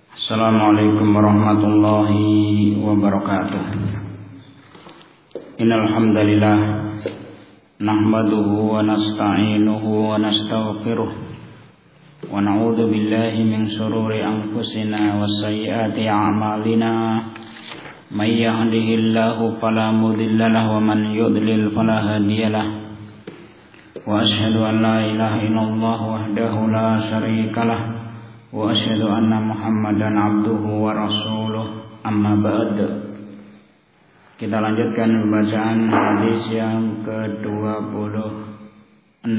Assalamualaikum warahmatullahi wabarakatuh. Innal hamdalillah nahmaduhu wa nasta'inuhu wa nastaghfiruh wa na'udzu billahi min shururi anfusina wa sayyiati a'malina. May yahdihillahu fala mudilla lahu wa man yudlil fala hadiyalah. Wa asyhadu an la ilaha illallah wahdahu la syarikalah wa asyhadu anna Muhammadan abduhu wa rasuluh, amma ba'd. Kita lanjutkan pembacaan hadis yang ke-26.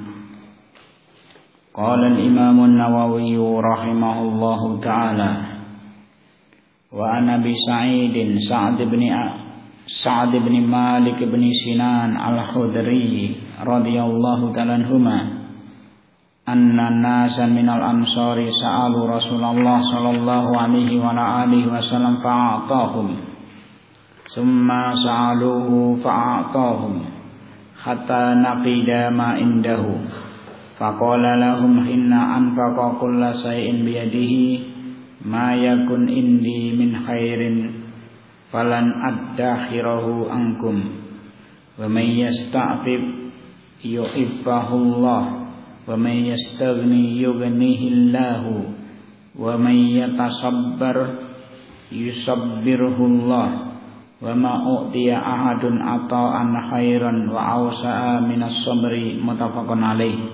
Qala al-Imam an-Nawawi rahimahullahu ta'ala wa an Abi Sa'id Sa'd bin Malik bin Sinan al-Khudri radhiyallahu ta'ala anhuma anna nasan minal ansari sa'alu Rasulullah sallallahu alaihi wa alihi wasallam fa'atahum summa sa'aluhu fa'atahum hatta naqida ma indahu faqala lahum inna anfaqa kulla shay'in biyadihi ma yakun indi min khairin falan addakhirahu ankum wa may yasta'fif yu'iffahullah wa may yastaghni yughnihillahu wa may yatasabbar yusabbirhullah wa ma u'tiya ahadun ata'an khairan wa awsa'a minas sabri muttafaqun alaih.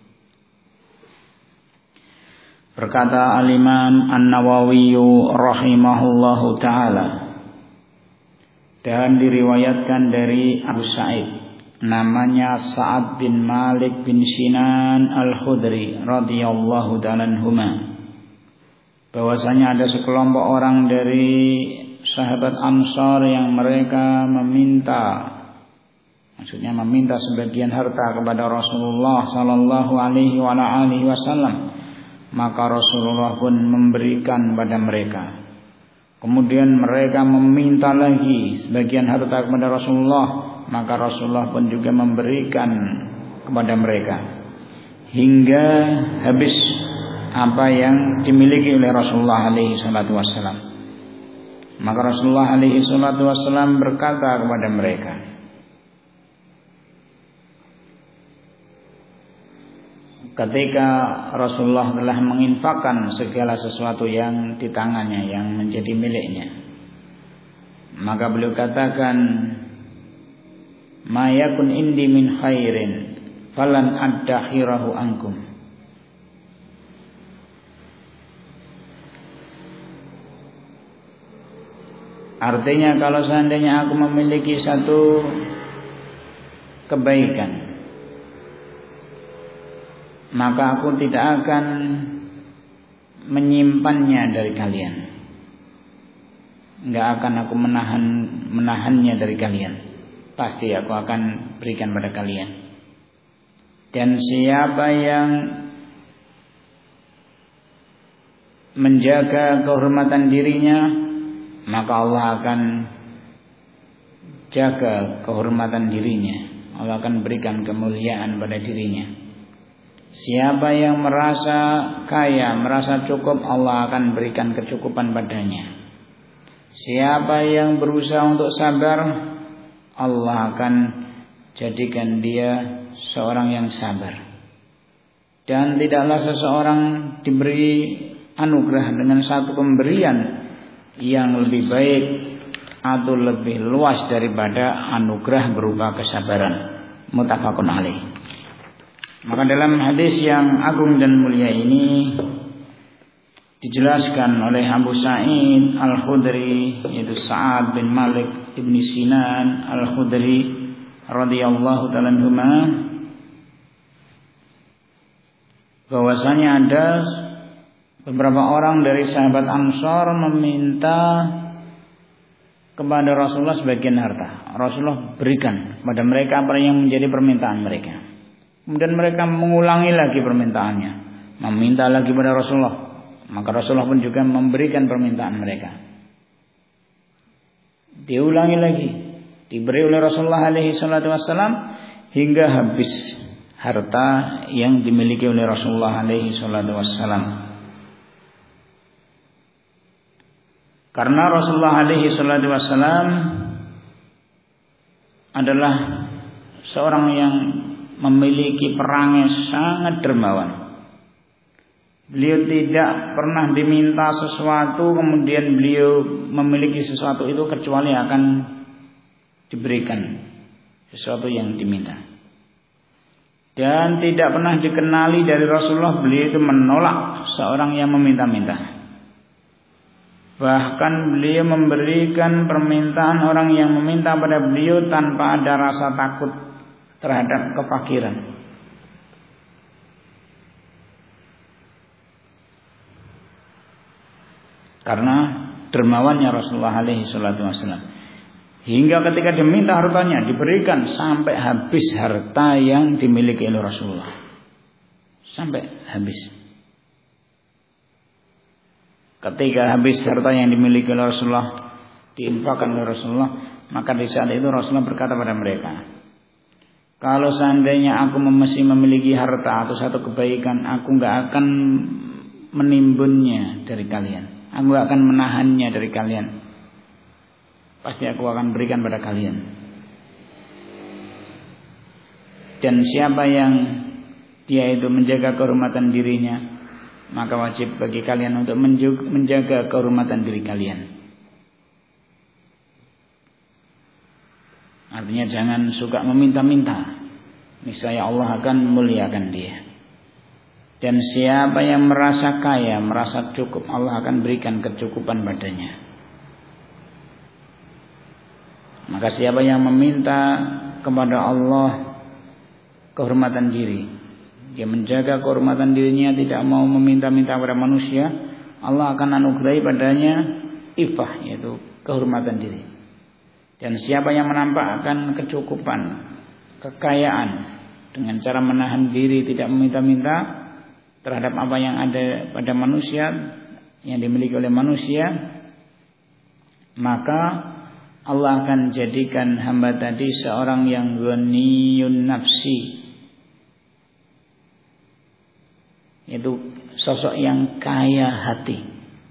Berkata al-Imam An-Nawawi rahimahullahu ta'ala, dan diriwayatkan dari Abu Sa'id namanya Sa'ad bin Malik bin Sinan al-Khudri radhiyallahu ta'ala anhuma, bahwasanya ada sekelompok orang dari sahabat Ansar yang mereka meminta sebagian harta kepada Rasulullah sallallahu alaihi wasallam, maka Rasulullah pun memberikan pada mereka. Kemudian mereka meminta lagi sebagian harta kepada Rasulullah, maka Rasulullah pun juga memberikan kepada mereka hingga habis apa yang dimiliki oleh Rasulullah alaihi salatu wassalam. Maka Rasulullah alaihi salatu wassalam berkata kepada mereka, ketika Rasulullah telah menginfakkan segala sesuatu yang di tangannya yang menjadi miliknya, maka beliau katakan, ma yakun indi min khairin falan addakhirahu ankum. Artinya, kalau seandainya aku memiliki satu kebaikan, maka aku tidak akan menyimpannya dari kalian, enggak akan aku menahannya dari kalian. Pasti aku akan berikan pada kalian. Dan siapa yang menjaga kehormatan dirinya, maka Allah akan jaga kehormatan dirinya. Allah akan berikan kemuliaan pada dirinya. Siapa yang merasa kaya, merasa cukup, Allah akan berikan kecukupan padanya. Siapa yang berusaha untuk sabar, Allah akan jadikan dia seorang yang sabar. Dan tidaklah seseorang diberi anugerah dengan satu pemberian yang lebih baik atau lebih luas daripada anugerah berupa kesabaran. Muttafaqun alaih. Maka dalam hadis yang agung dan mulia ini dijelaskan oleh Abu Sa'id al-Khudri, yaitu Sa'ad bin Malik bin Sinan al-Khudri radhiyallahu ta'ala anhuma, bahwasanya ada beberapa orang dari sahabat Ansar meminta kepada Rasulullah sebagian harta. Rasulullah berikan kepada mereka apa yang menjadi permintaan mereka. Kemudian mereka mengulangi lagi permintaannya, meminta lagi kepada Rasulullah. Maka Rasulullah pun juga memberikan permintaan mereka. Diulangi lagi, diberi oleh Rasulullah alaihi salatu wassalam hingga habis harta yang dimiliki oleh Rasulullah alaihi salatu wassalam. Karena Rasulullah alaihi salatu wassalam adalah seorang yang memiliki perangai sangat dermawan. Beliau tidak pernah diminta sesuatu kemudian beliau memiliki sesuatu itu kecuali akan diberikan sesuatu yang diminta. Dan tidak pernah dikenali dari Rasulullah beliau itu menolak seorang yang meminta-minta. Bahkan beliau memberikan permintaan orang yang meminta pada beliau tanpa ada rasa takut terhadap kefakiran. Karena dermawannya Rasulullah alaihi salatu wasallam. Hingga ketika diminta hartanya diberikan sampai habis harta yang dimiliki oleh Rasulullah. Sampai habis. Ketika habis harta yang dimiliki oleh Rasulullah, diinfakkan oleh Rasulullah, maka di saat itu Rasulullah berkata pada mereka, kalau seandainya aku masih memiliki harta atau satu kebaikan, aku enggak akan menimbunnya dari kalian. Aku enggak akan menahannya dari kalian. Pasti aku akan berikan pada kalian. Dan siapa yang dia itu menjaga kehormatan dirinya, maka wajib bagi kalian untuk menjaga kehormatan diri kalian. Artinya jangan suka meminta-minta. Niscaya Allah akan muliakan dia. Dan siapa yang merasa kaya, merasa cukup, Allah akan berikan kecukupan padanya. Maka siapa yang meminta kepada Allah kehormatan diri, dia menjaga kehormatan dirinya, tidak mau meminta-minta kepada manusia, Allah akan anugerahi padanya ifah, yaitu kehormatan diri. Dan siapa yang menampakkan kecukupan, kekayaan dengan cara menahan diri, tidak meminta-minta terhadap apa yang ada pada manusia, yang dimiliki oleh manusia, maka Allah akan jadikan hamba tadi seorang yang ghaniyun nafsi, yaitu sosok yang kaya hati.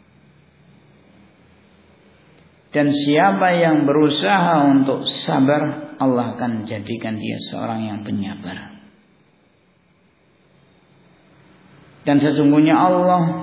Dan siapa yang berusaha untuk sabar, Allah akan jadikan dia seorang yang penyabar. Dan sesungguhnya Allah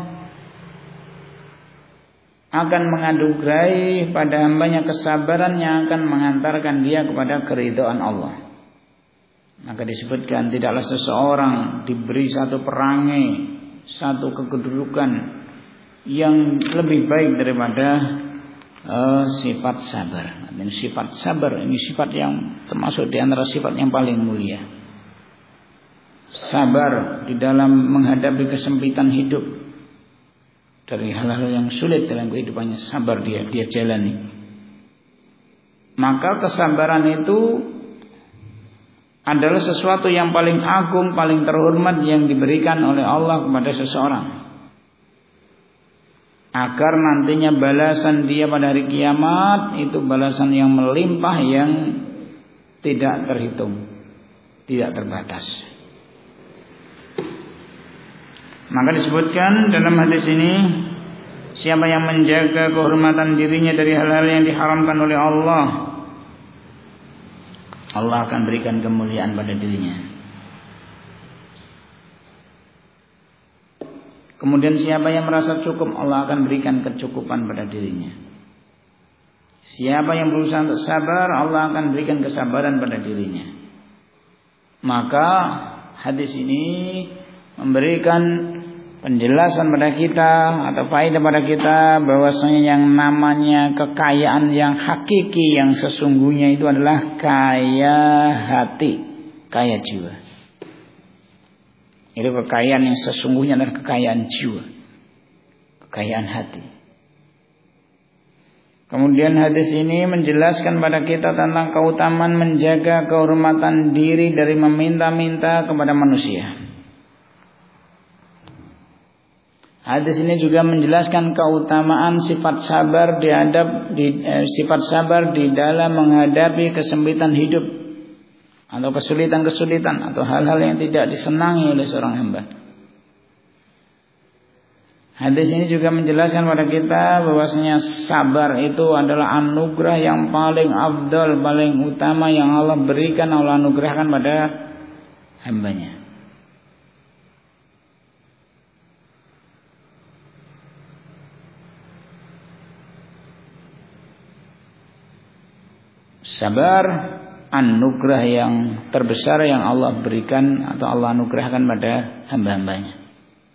akan menganugerahi pada hambanya kesabaran yang akan mengantarkan dia kepada keridhaan Allah. Maka disebutkan tidaklah seseorang diberi satu perangai, satu kedudukan yang lebih baik daripada sifat sabar. Dan sifat sabar ini sifat yang termasuk di antara sifat yang paling mulia. Sabar di dalam menghadapi kesempitan hidup, dari hal-hal yang sulit dalam kehidupannya, sabar dia jalani. Maka kesabaran itu adalah sesuatu yang paling agung, paling terhormat yang diberikan oleh Allah kepada seseorang, agar nantinya balasan dia pada hari kiamat itu balasan yang melimpah, yang tidak terhitung, tidak terbatas. Maka disebutkan dalam hadis ini, siapa yang menjaga kehormatan dirinya dari hal-hal yang diharamkan oleh Allah, Allah akan berikan kemuliaan pada dirinya. Kemudian siapa yang merasa cukup, Allah akan berikan kecukupan pada dirinya. Siapa yang berusaha untuk sabar, Allah akan berikan kesabaran pada dirinya. Maka hadis ini memberikan penjelasan pada kita atau faedah pada kita bahwasanya yang namanya kekayaan yang hakiki, yang sesungguhnya itu adalah kaya hati, kaya jiwa. Itu kekayaan yang sesungguhnya adalah kekayaan jiwa, kekayaan hati. Kemudian hadis ini menjelaskan pada kita tentang keutamaan menjaga kehormatan diri dari meminta-minta kepada manusia. Hadis ini juga menjelaskan keutamaan sifat sabar sifat sabar di dalam menghadapi kesempitan hidup atau kesulitan-kesulitan atau hal-hal yang tidak disenangi oleh seorang hamba. Hadis ini juga menjelaskan pada kita bahwasanya sabar itu adalah anugerah yang paling afdal, paling utama yang Allah berikan, Allah anugerahkan pada hambanya. Sabar anugerah yang terbesar yang Allah berikan atau Allah anugerahkan pada hamba-hambanya.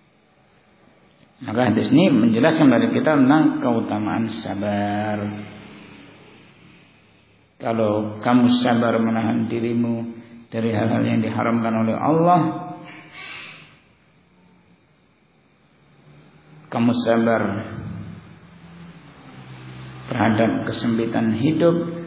Maka hadis ini menjelaskan kepada kita tentang keutamaan sabar. Kalau kamu sabar menahan dirimu dari hal-hal yang diharamkan oleh Allah, kamu sabar terhadap kesempitan hidup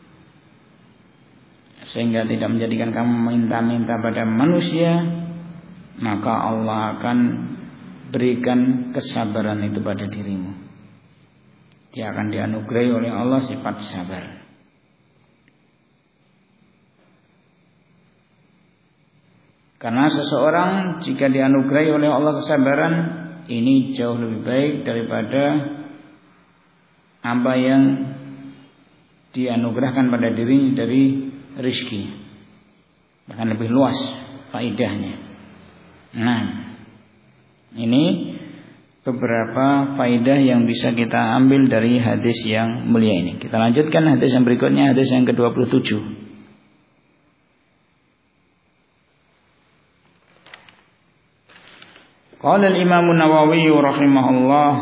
sehingga tidak menjadikan kamu minta-minta pada manusia, maka Allah akan berikan kesabaran itu pada dirimu. Dia akan dianugerahi oleh Allah sifat sabar. Karena seseorang jika dianugerahi oleh Allah kesabaran, ini jauh lebih baik daripada apa yang dianugerahkan pada dirinya dari rizki. Bahkan lebih luas faedahnya. Nah, ini beberapa faedah yang bisa kita ambil dari hadis yang mulia ini. Kita lanjutkan hadis yang berikutnya, hadis yang ke-27. Qala al-Imam an-Nawawi rahimahullah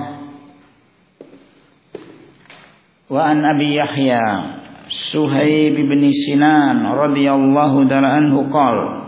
wa an Abi Yahya Suhaib bin Sinan radhiyallahu ta'ala anhu qala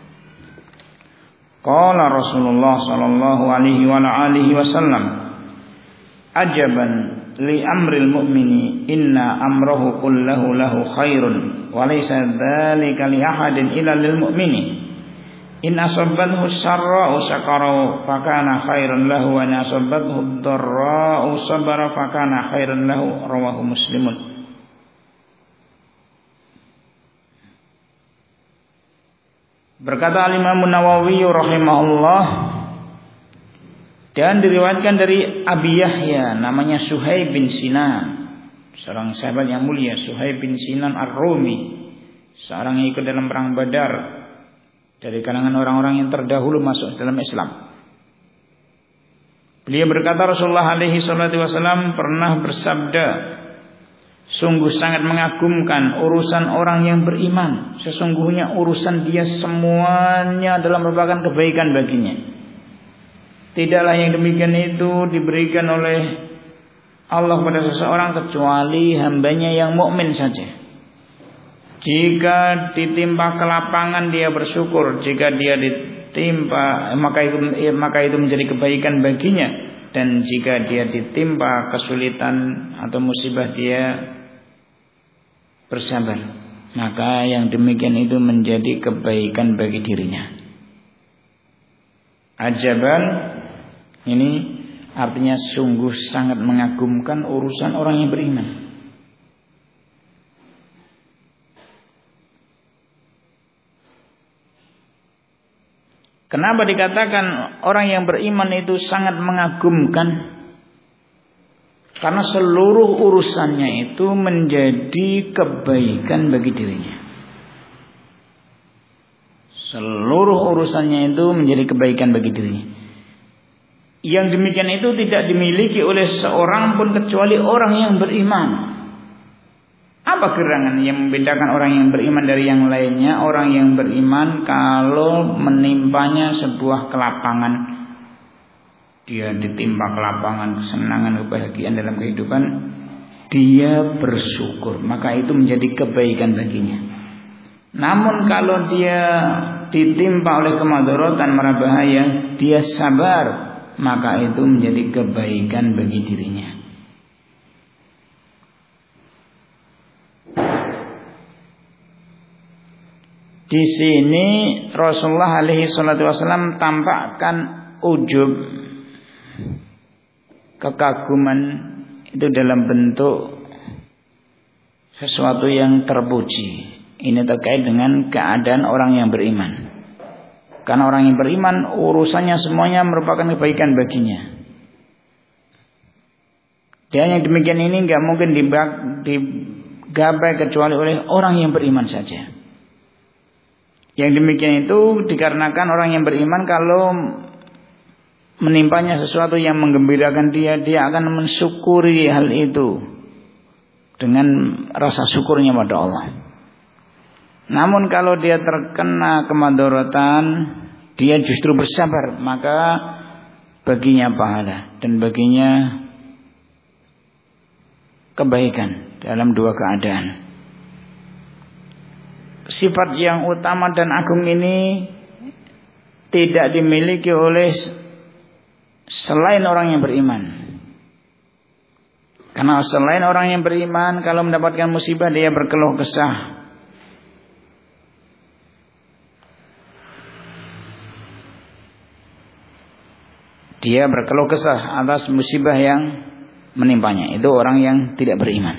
qala Rasulullah sallallahu alaihi wa alihi wasallam ajaban li amril mu'mini inna amrahu kullahu lahu khairun wa laysa dzalika li ahadin illa lil mu'mini in asabathu syarra'u syakara fakana khairan lahu wa in asabathu dharra'u sabara fakana khairan lahu rawahu Muslimun. Berkata Al-Imam Nawawi rahimahullah, dan diriwayatkan dari Abi Yahya namanya Suhaib bin Sinan, seorang sahabat yang mulia, Suhaib bin Sinan Ar-Rumi, seorang yang ikut dalam perang Badar dari kalangan orang-orang yang terdahulu masuk dalam Islam. Beliau berkata Rasulullah alaihi salatu wasallam pernah bersabda, sungguh sangat mengagumkan urusan orang yang beriman. Sesungguhnya urusan dia semuanya adalah merupakan kebaikan baginya. Tidaklah yang demikian itu diberikan oleh Allah pada seseorang kecuali hambanya yang mukmin saja. Jika ditimpa kelapangan dia bersyukur, jika dia ditimpa maka itu menjadi kebaikan baginya, dan jika dia ditimpa kesulitan atau musibah dia bersabar, maka yang demikian itu menjadi kebaikan bagi dirinya. Ajaban ini artinya sungguh sangat mengagumkan urusan orang yang beriman. Kenapa dikatakan orang yang beriman itu sangat mengagumkan? Karena seluruh urusannya itu menjadi kebaikan bagi dirinya. Seluruh urusannya itu menjadi kebaikan bagi dirinya. Yang demikian itu tidak dimiliki oleh seorang pun kecuali orang yang beriman. Apa gerangan yang membedakan orang yang beriman dari yang lainnya? Orang yang beriman kalau menimpanya sebuah kelapangan, dia ditimpa kelapangan, kesenangan, kebahagiaan dalam kehidupan, dia bersyukur, maka itu menjadi kebaikan baginya. Namun kalau dia ditimpa oleh kemadaratan, mara bahaya, dia sabar, maka itu menjadi kebaikan bagi dirinya. Di sini Rasulullah alaihi salatu wasallam tampakkan ujub, kekaguman itu dalam bentuk sesuatu yang terpuji. Ini terkait dengan keadaan orang yang beriman. Karena orang yang beriman urusannya semuanya merupakan kebaikan baginya. Dan yang demikian ini enggak mungkin digapai kecuali oleh orang yang beriman saja. Yang demikian itu dikarenakan orang yang beriman kalau menimpanya sesuatu yang menggembirakan dia akan mensyukuri hal itu dengan rasa syukurnya pada Allah. Namun kalau dia terkena kemadharatan, dia justru bersabar, maka baginya pahala dan baginya kebaikan dalam dua keadaan. Sifat yang utama dan agung ini tidak dimiliki oleh selain orang yang beriman. Karena selain orang yang beriman, kalau mendapatkan musibah dia berkeluh kesah. Dia berkeluh kesah atas musibah yang menimpanya. Itu orang yang tidak beriman.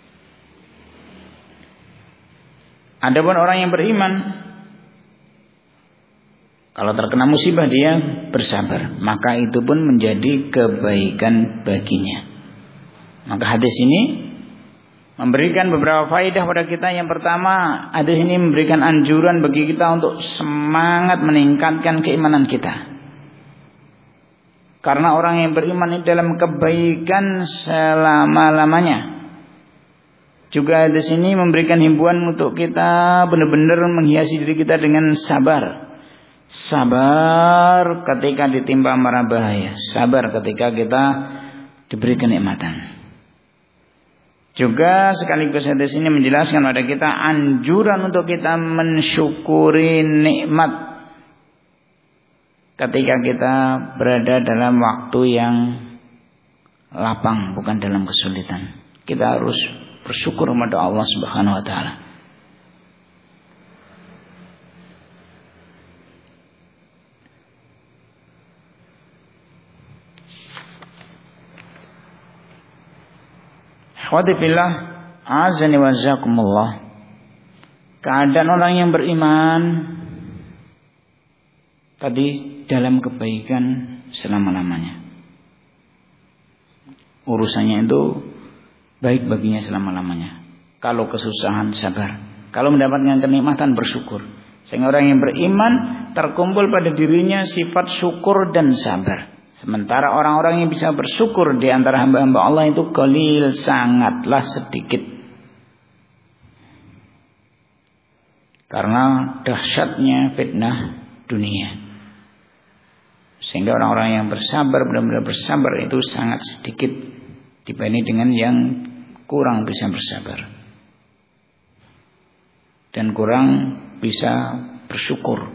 Adapun orang yang beriman, kalau terkena musibah dia bersabar, maka itu pun menjadi kebaikan baginya. Maka hadis ini memberikan beberapa faedah pada kita. Yang pertama, hadis ini memberikan anjuran bagi kita untuk semangat meningkatkan keimanan kita. Karena orang yang beriman ini dalam kebaikan selama-lamanya. Juga di sini memberikan himbauan untuk kita benar-benar menghiasi diri kita dengan sabar. Sabar ketika ditimpa mara bahaya. Sabar ketika kita diberi kenikmatan. Juga sekaligus hadis ini menjelaskan pada kita anjuran untuk kita mensyukuri nikmat ketika kita berada dalam waktu yang lapang, bukan dalam kesulitan. Kita harus bersyukur kepada Allah Subhanahu wa taala. Ikhwati fillah, azani wa jazakumullah. Keadaan orang yang beriman tadi dalam kebaikan selama-lamanya. Urusannya itu baik baginya selama-lamanya. Kalau kesusahan sabar, kalau mendapatkan kenikmatan bersyukur. Sehingga orang yang beriman terkumpul pada dirinya sifat syukur dan sabar. Sementara orang-orang yang bisa bersyukur di antara hamba-hamba Allah itu qalil, sangatlah sedikit. Karena dahsyatnya fitnah dunia. Sehingga orang-orang yang bersabar, benar-benar bersabar itu sangat sedikit dibanding dengan yang kurang bisa bersabar dan kurang bisa bersyukur.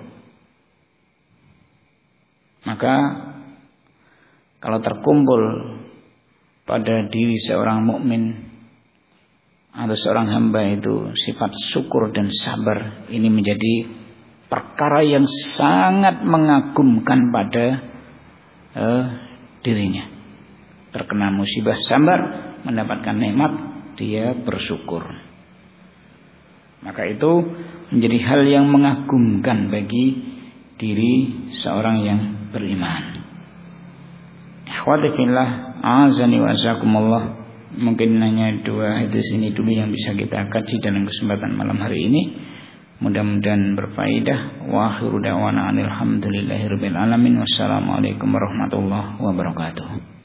Maka kalau terkumpul pada diri seorang mukmin atau seorang hamba itu sifat syukur dan sabar, ini menjadi perkara yang sangat mengagumkan pada dirinya. Terkena musibah sabar, mendapatkan nikmat dia bersyukur. Maka itu menjadi hal yang mengagumkan bagi diri seorang yang beriman. Ikhwati fillah, azani wa jazakumullah. Mungkin hanya dua hadis ini dulu yang bisa kita kaji dalam kesempatan malam hari ini. Mudah-mudahan berfaedah. Wa akhiru da'wana alhamdulillahirabbil alamin. Wassalamualaikum warahmatullahi wabarakatuh.